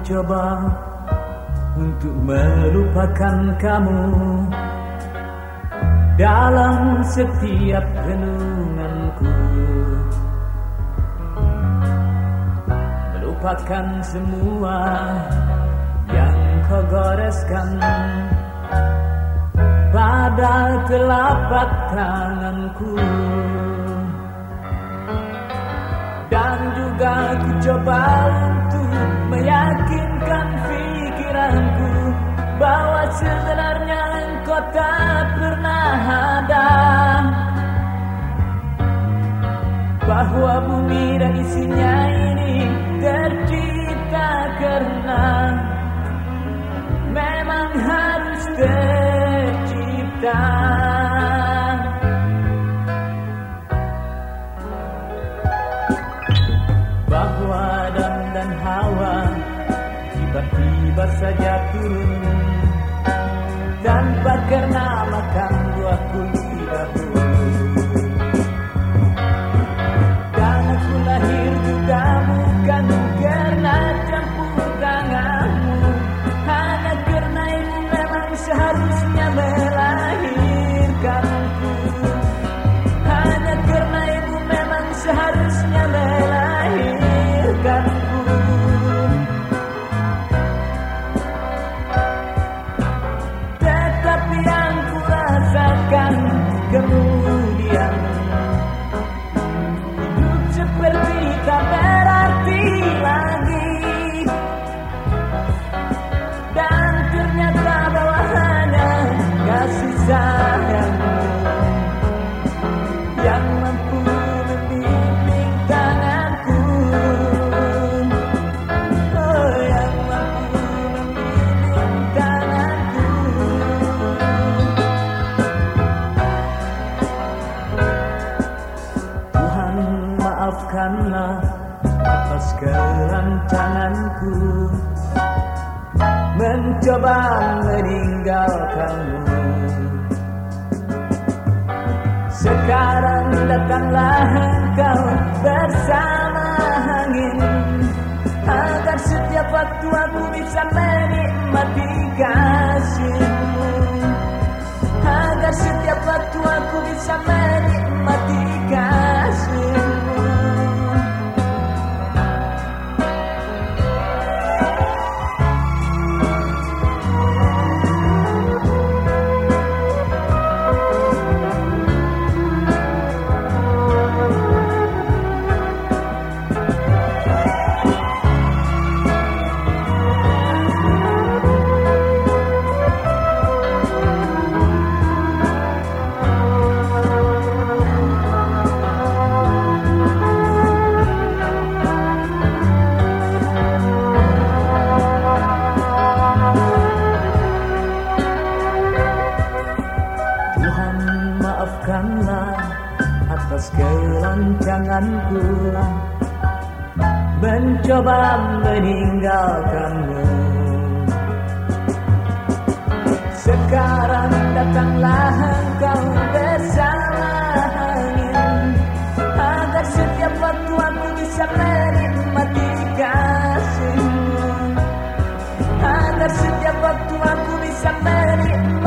mencoba untuk melupakan kamu dalam setiap renunganku, melupakan semua yang kau goreskan pada telapak tanganku. Dan juga ku coba untuk meyakinkan pikiranku bahwa sebenarnya engkau tak pernah ada, bahwa bumi dan isinya ini tercipta karena memang harus tercipta. Bahwa Adam dan Hawa tiba-tiba saja turun tanpa karena makan buah kulitku. Dan aku lahir juga bukan karena campur tanganmu, hanya karena ibu memang seharusnya melahirkanku. Hanya karena ibu memang seharusnya melahirkanku. Tetapi yang ku rasakan kemudian, hidup seperti tak berarti lagi. Dan ternyata bahwa hanya kasih sayangmu yang mampu membimbing tanganku. Oh, yang mampu membimbing tanganku. Tuhan, maafkanlah atas kerancanganku mencoba meninggalkanmu. Sekarang datanglah engkau bersama angin, agar setiap waktu aku bisa menikmati kasihmu, agar setiap waktu aku bisa menikmati kasihmu. Maafkanlah atas kerancanganku mencoba meninggalkanmu. Sekarang datanglah engkau bersama angin, agar setiap waktu aku bisa menikmati kasihmu, agar setiap waktu aku bisa menikmati